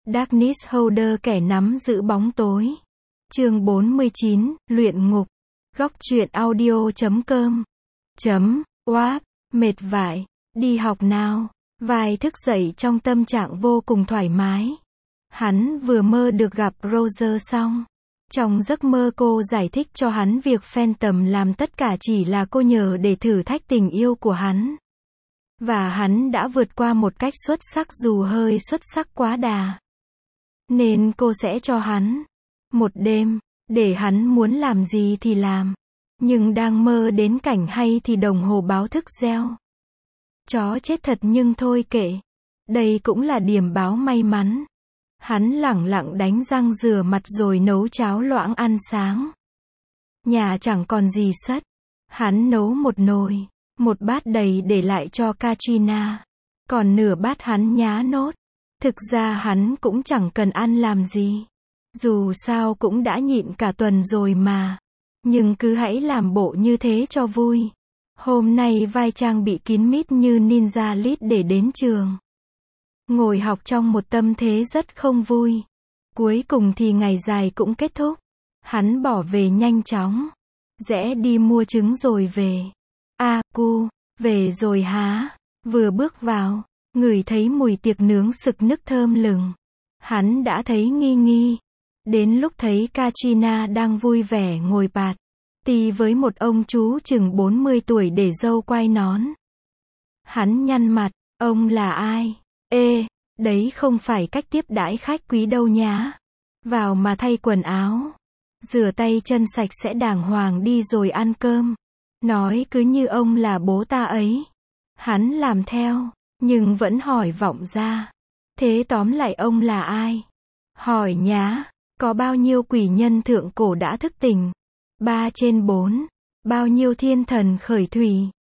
Darkness Holder, kẻ nắm giữ bóng tối. Chương 49, luyện ngục. Góc truyện audio.com. Oáp, mệt vãi, đi học nào. Vai thức dậy trong tâm trạng vô cùng thoải mái. Hắn vừa mơ được gặp Roger xong. Trong giấc mơ cô giải thích cho hắn việc Phantom làm tất cả chỉ là cô nhờ để thử thách tình yêu của hắn. Và hắn đã vượt qua một cách xuất sắc dù hơi xuất sắc quá đà. Nên cô sẽ cho hắn một đêm, để hắn muốn làm gì thì làm. Nhưng đang mơ đến cảnh hay thì đồng hồ báo thức reo. Chó chết thật nhưng thôi kệ. Đây cũng là điểm báo may mắn. Hắn lẳng lặng đánh răng rửa mặt rồi nấu cháo loãng ăn sáng. Nhà chẳng còn gì sất. Hắn nấu một nồi, một bát đầy để lại cho Katrina. Còn nửa bát hắn nhá nốt. Thực ra hắn cũng chẳng cần ăn làm gì. Dù sao cũng đã nhịn cả tuần rồi mà. Nhưng cứ hãy làm bộ như thế cho vui. Hôm nay vai trang bị kín mít như ninja lít để đến trường. Ngồi học trong một tâm thế rất không vui. Cuối cùng thì ngày dài cũng kết thúc. Hắn bỏ về nhanh chóng. Rẽ đi mua trứng rồi về. Cu, về rồi hả? Vừa bước vào, ngửi thấy mùi tiệc nướng sực nức thơm lừng. Hắn đã thấy nghi nghi. Đến lúc thấy Katrina đang vui vẻ ngồi bạt tì với một ông chú chừng 40 tuổi để râu quai nón. Hắn nhăn mặt, ông là ai? Ê, đấy không phải cách tiếp đãi khách quý đâu nhá. Vào mà thay quần áo, rửa tay chân sạch sẽ đàng hoàng đi rồi ăn cơm. Nói cứ như ông là bố ta ấy. Hắn làm theo, nhưng vẫn hỏi vọng ra. Thế tóm lại ông là ai? Hỏi nhá, có bao nhiêu quỷ nhân thượng cổ đã thức tỉnh? 3/4. Bao nhiêu thiên thần khởi thủy?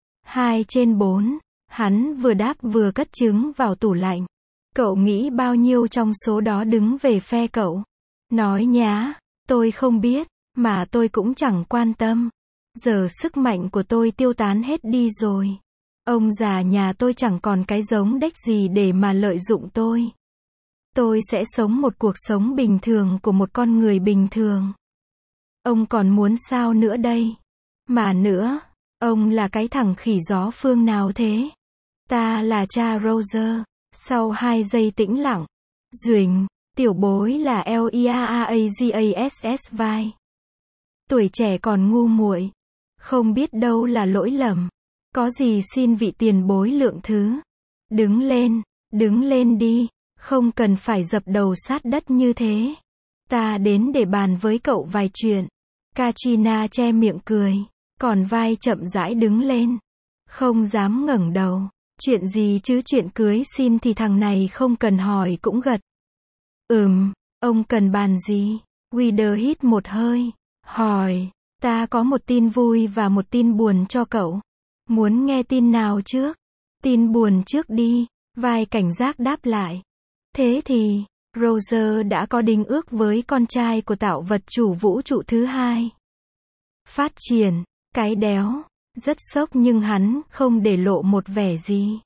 2/4. Hắn vừa đáp vừa cất trứng vào tủ lạnh. Cậu nghĩ bao nhiêu trong số đó đứng về phe cậu? Nói nhá, tôi không biết, mà tôi cũng chẳng quan tâm. Giờ sức mạnh của tôi tiêu tán hết đi rồi. Ông già nhà tôi chẳng còn cái giống đếch gì để mà lợi dụng tôi. Tôi sẽ sống một cuộc sống bình thường của một con người bình thường. Ông còn muốn sao nữa đây? Mà nữa, ông là cái thằng khỉ gió phương nào thế? Ta là cha Roger. Sau 2 giây tĩnh lặng, Duỳnh, tiểu bối là Leagass vai. Tuổi trẻ còn ngu muội, không biết đâu là lỗi lầm. Có gì xin vị tiền bối lượng thứ. Đứng lên đi, không cần phải dập đầu sát đất như thế. Ta đến để bàn với cậu vài chuyện. Katrina che miệng cười, còn vai chậm rãi đứng lên. Không dám ngẩng đầu. Chuyện gì chứ, chuyện cưới xin thì thằng này không cần hỏi cũng gật. Ông cần bàn gì? Guider hít một hơi, hỏi, ta có một tin vui và một tin buồn cho cậu. Muốn nghe tin nào trước? Tin buồn trước đi, vai cảnh giác đáp lại. Thế thì, Roger đã có đính ước với con trai của tạo vật chủ vũ trụ thứ 2. Phát triển, cái đéo. Rất sốc nhưng hắn không để lộ một vẻ gì.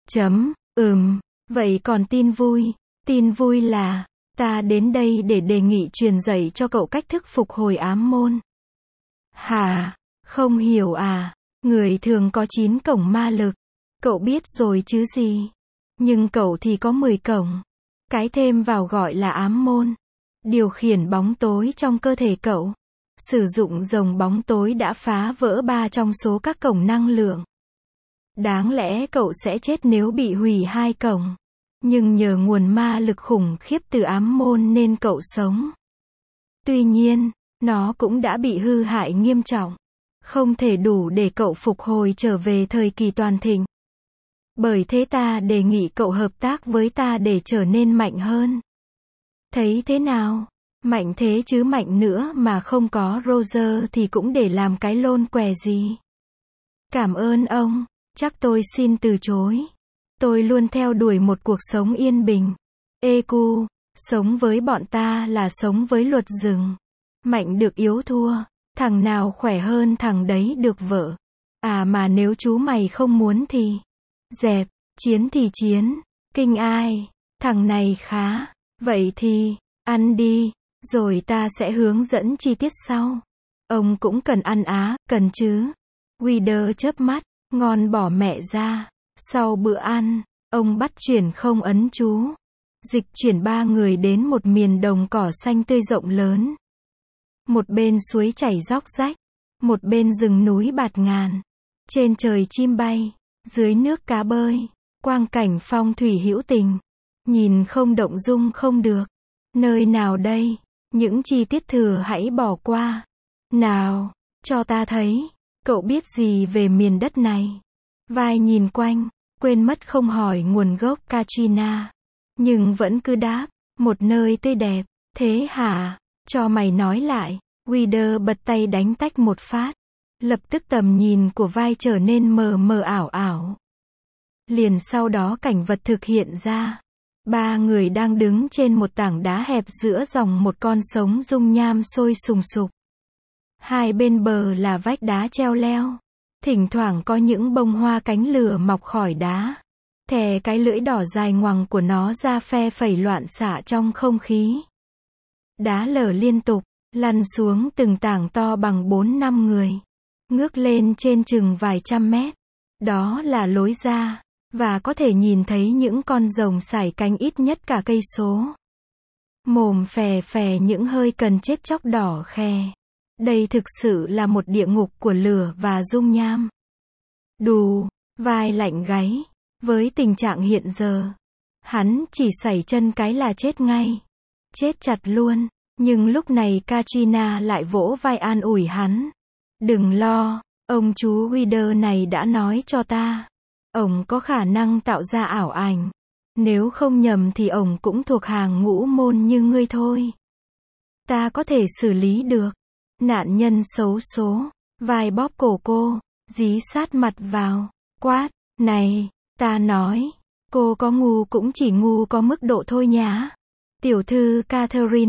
Vậy còn tin vui? Tin vui là, ta đến đây để đề nghị truyền dạy cho cậu cách thức phục hồi ám môn. Hả? Không hiểu à? Người thường có 9 cổng ma lực. Cậu biết rồi chứ gì? Nhưng cậu thì có 10 cổng. Cái thêm vào gọi là ám môn. Điều khiển bóng tối trong cơ thể cậu. Sử dụng rồng bóng tối đã phá vỡ 3 trong số các cổng năng lượng. Đáng lẽ cậu sẽ chết nếu bị hủy 2 cổng. Nhưng nhờ nguồn ma lực khủng khiếp từ ám môn nên cậu sống. Tuy nhiên, nó cũng đã bị hư hại nghiêm trọng. Không thể đủ để cậu phục hồi trở về thời kỳ toàn thịnh. Bởi thế ta đề nghị cậu hợp tác với ta để trở nên mạnh hơn. Thấy thế nào? Mạnh thế chứ mạnh nữa mà không có Roger thì cũng để làm cái lôn què gì. Cảm ơn ông, chắc tôi xin từ chối. Tôi luôn theo đuổi một cuộc sống yên bình. Cu, sống với bọn ta là sống với luật rừng. Mạnh được yếu thua, thằng nào khỏe hơn thằng đấy được vợ. Mà nếu chú mày không muốn thì dẹp, chiến thì chiến, kinh ai, thằng này khá. Vậy thì, ăn đi, rồi ta sẽ hướng dẫn chi tiết sau. Ông cũng cần ăn á, cần chứ. Guido chớp mắt, ngon bỏ mẹ ra. Sau bữa ăn, ông bắt chuyển không ấn chú. Dịch chuyển 3 người đến một miền đồng cỏ xanh tươi rộng lớn. Một bên suối chảy róc rách, một bên rừng núi bạt ngàn. Trên trời chim bay, dưới nước cá bơi, quang cảnh phong thủy hữu tình. Nhìn không động dung không được. Nơi nào đây? Những chi tiết thừa hãy bỏ qua. Nào, cho ta thấy, cậu biết gì về miền đất này? Vai nhìn quanh, quên mất không hỏi nguồn gốc Katrina. Nhưng vẫn cứ đáp, một nơi tươi đẹp, thế hả? Cho mày nói lại. Guido bật tay đánh tách một phát. Lập tức tầm nhìn của vai trở nên mờ mờ ảo ảo. Liền sau đó cảnh vật thực hiện ra. 3 người đang đứng trên một tảng đá hẹp giữa dòng một con sông dung nham sôi sùng sục. Hai bên bờ là vách đá treo leo. Thỉnh thoảng có những bông hoa cánh lửa mọc khỏi đá. Thè cái lưỡi đỏ dài ngoằng của nó ra phe phẩy loạn xạ trong không khí. Đá lở liên tục, lăn xuống từng tảng to bằng 4-5 người. Ngước lên trên chừng vài trăm mét. Đó là lối ra. Và có thể nhìn thấy những con rồng sải cánh ít nhất cả cây số. Mồm phè phè những hơi cần chết chóc đỏ khè. Đây thực sự là một địa ngục của lửa và dung nham. Đù, vai lạnh gáy. Với tình trạng hiện giờ, hắn chỉ sẩy chân cái là chết ngay. Chết chặt luôn. Nhưng lúc này Katrina lại vỗ vai an ủi hắn. Đừng lo, ông chú Guido này đã nói cho ta. Ổng có khả năng tạo ra ảo ảnh. Nếu không nhầm thì ổng cũng thuộc hàng ngũ môn như ngươi thôi. Ta có thể xử lý được. Nạn nhân xấu số. Vai bóp cổ cô, dí sát mặt vào. Quát, này, ta nói, cô có ngu cũng chỉ ngu có mức độ thôi nhá. Tiểu thư Catherine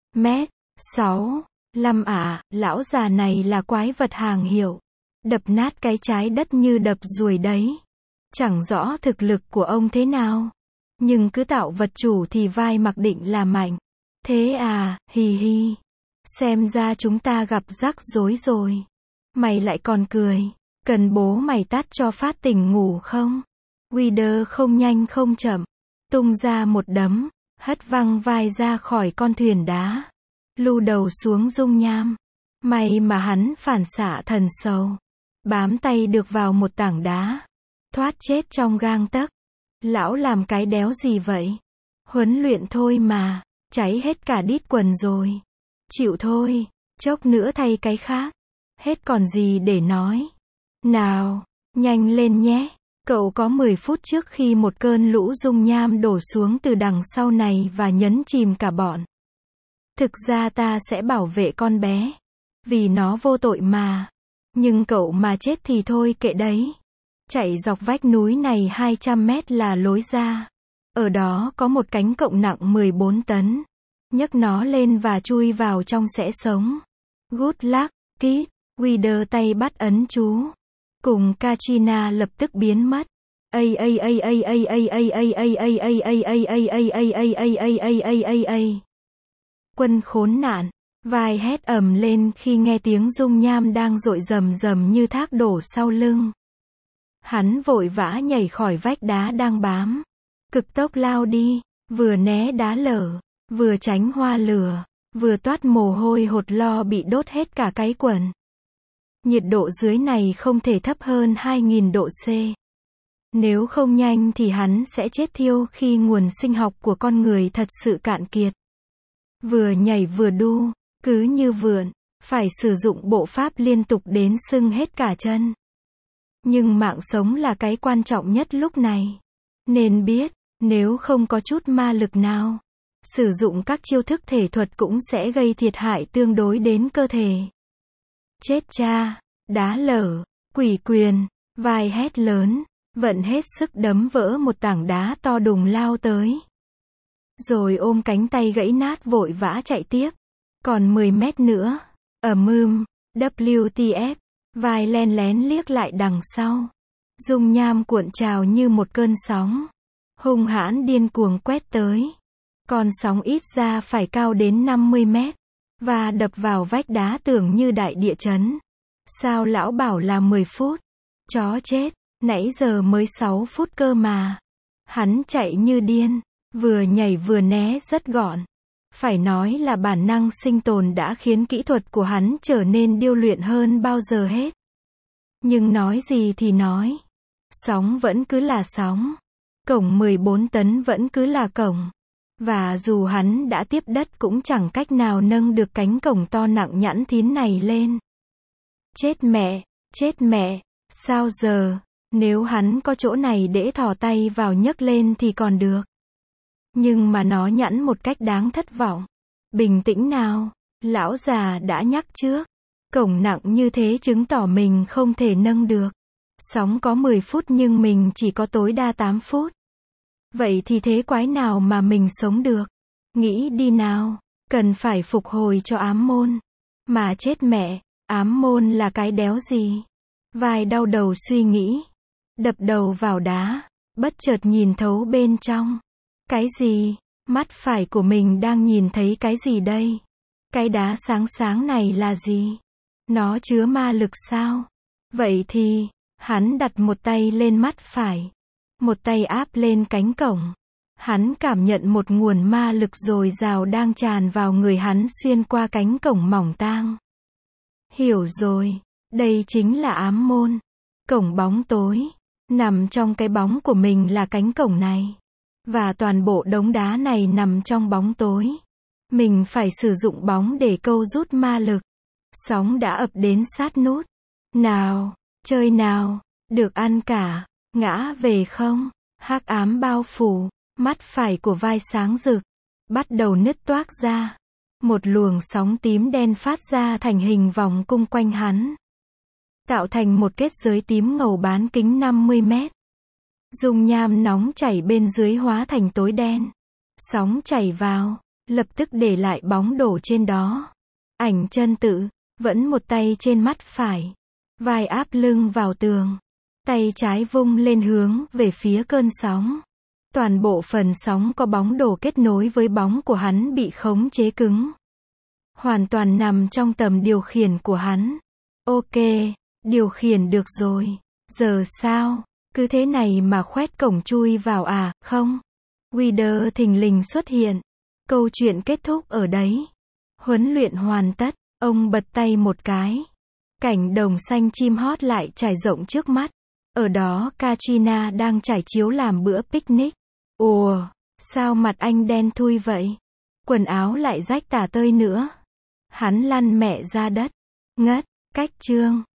1m65 lão già này là quái vật hàng hiệu. Đập nát cái trái đất như đập ruồi đấy. Chẳng rõ thực lực của ông thế nào. Nhưng cứ tạo vật chủ thì vai mặc định là mạnh. Thế à, hì hì. Xem ra chúng ta gặp rắc rối rồi. Mày lại còn cười. Cần bố mày tát cho phát tỉnh ngủ không? Guido không nhanh không chậm. Tung ra một đấm. Hất văng vai ra khỏi con thuyền đá. Lu đầu xuống dung nham. May mà hắn phản xạ thần sầu. Bám tay được vào một tảng đá. Thoát chết trong gang tấc. Lão làm cái đéo gì vậy? Huấn luyện thôi mà. Cháy hết cả đít quần rồi. Chịu thôi. Chốc nữa thay cái khác. Hết còn gì để nói. Nào, nhanh lên nhé. Cậu có 10 phút trước khi một cơn lũ dung nham đổ xuống từ đằng sau này và nhấn chìm cả bọn. Thực ra ta sẽ bảo vệ con bé. Vì nó vô tội mà. Nhưng cậu mà chết thì thôi kệ đấy. Chạy dọc vách núi này 200 mét là lối ra. Ở đó có một cánh cộng nặng 14 tấn. Nhấc nó lên và chui vào trong sẽ sống. Good luck, kid. Guido tay bắt ấn chú. Cùng Katrina lập tức biến mất. Quân khốn nạn. Vai hét ầm lên khi nghe tiếng dung nham đang dội rầm rầm như thác đổ sau lưng. Hắn vội vã nhảy khỏi vách đá đang bám. Cực tốc lao đi, vừa né đá lở, vừa tránh hoa lửa, vừa toát mồ hôi hột lo bị đốt hết cả cái quần. Nhiệt độ dưới này không thể thấp hơn 2000 độ C. Nếu không nhanh thì hắn sẽ chết thiêu khi nguồn sinh học của con người thật sự cạn kiệt. Vừa nhảy vừa đu, cứ như vượn, phải sử dụng bộ pháp liên tục đến sưng hết cả chân. Nhưng mạng sống là cái quan trọng nhất lúc này. Nên biết, nếu không có chút ma lực nào, sử dụng các chiêu thức thể thuật cũng sẽ gây thiệt hại tương đối đến cơ thể. Chết cha, đá lở, quỷ quyền, vai hét lớn, vận hết sức đấm vỡ một tảng đá to đùng lao tới. Rồi ôm cánh tay gãy nát vội vã chạy tiếp. Còn 10 mét nữa. WTF. Vai len lén liếc lại đằng sau. Dung nham cuộn trào như một cơn sóng. Hung hãn điên cuồng quét tới. Con sóng ít ra phải cao đến 50 mét. Và đập vào vách đá tưởng như đại địa chấn. Sao lão bảo là 10 phút? Chó chết, nãy giờ mới 6 phút cơ mà. Hắn chạy như điên, vừa nhảy vừa né rất gọn. Phải nói là bản năng sinh tồn đã khiến kỹ thuật của hắn trở nên điêu luyện hơn bao giờ hết. Nhưng nói gì thì nói, sóng vẫn cứ là sóng. Cổng 14 tấn vẫn cứ là cổng. Và dù hắn đã tiếp đất cũng chẳng cách nào nâng được cánh cổng to nặng nhẵn thín này lên. Chết mẹ, sao giờ, nếu hắn có chỗ này để thò tay vào nhấc lên thì còn được. Nhưng mà nó nhẵn một cách đáng thất vọng. Bình tĩnh nào, lão già đã nhắc trước. Cổng nặng như thế chứng tỏ mình không thể nâng được. Sóng có 10 phút nhưng mình chỉ có tối đa 8 phút. Vậy thì thế quái nào mà mình sống được? Nghĩ đi nào, cần phải phục hồi cho ám môn. Mà chết mẹ, ám môn là cái đéo gì? Vai đau đầu suy nghĩ. Đập đầu vào đá, bất chợt nhìn thấu bên trong. Cái gì? Mắt phải của mình đang nhìn thấy cái gì đây? Cái đá sáng sáng này là gì? Nó chứa ma lực sao? Vậy thì, hắn đặt một tay lên mắt phải. Một tay áp lên cánh cổng. Hắn cảm nhận một nguồn ma lực dồi dào đang tràn vào người hắn xuyên qua cánh cổng mỏng tang. Hiểu rồi, đây chính là ám môn. Cổng bóng tối. Nằm trong cái bóng của mình là cánh cổng này. Và toàn bộ đống đá này nằm trong bóng tối. Mình phải sử dụng bóng để câu rút ma lực. Sóng đã ập đến sát nút. Nào, chơi nào, được ăn cả. Ngã về không? Hắc ám bao phủ, mắt phải của vai sáng rực, bắt đầu nứt toác ra. Một luồng sóng tím đen phát ra thành hình vòng cung quanh hắn. Tạo thành một kết giới tím ngầu bán kính 50 mét. Dung nham nóng chảy bên dưới hóa thành tối đen. Sóng chảy vào, lập tức để lại bóng đổ trên đó. Ảnh chân tự, vẫn một tay trên mắt phải. Vai áp lưng vào tường. Tay trái vung lên hướng về phía cơn sóng. Toàn bộ phần sóng có bóng đổ kết nối với bóng của hắn bị khống chế cứng. Hoàn toàn nằm trong tầm điều khiển của hắn. Ok, điều khiển được rồi. Giờ sao? Cứ thế này mà khoét cổng chui vào à, không? Wither thình lình xuất hiện. Câu chuyện kết thúc ở đấy. Huấn luyện hoàn tất, ông bật tay một cái. Cảnh đồng xanh chim hót lại trải rộng trước mắt. Ở đó Katrina đang trải chiếu làm bữa picnic. Ồ, sao mặt anh đen thui vậy? Quần áo lại rách tả tơi nữa. Hắn lăn mẹ ra đất. Ngất, cách chương.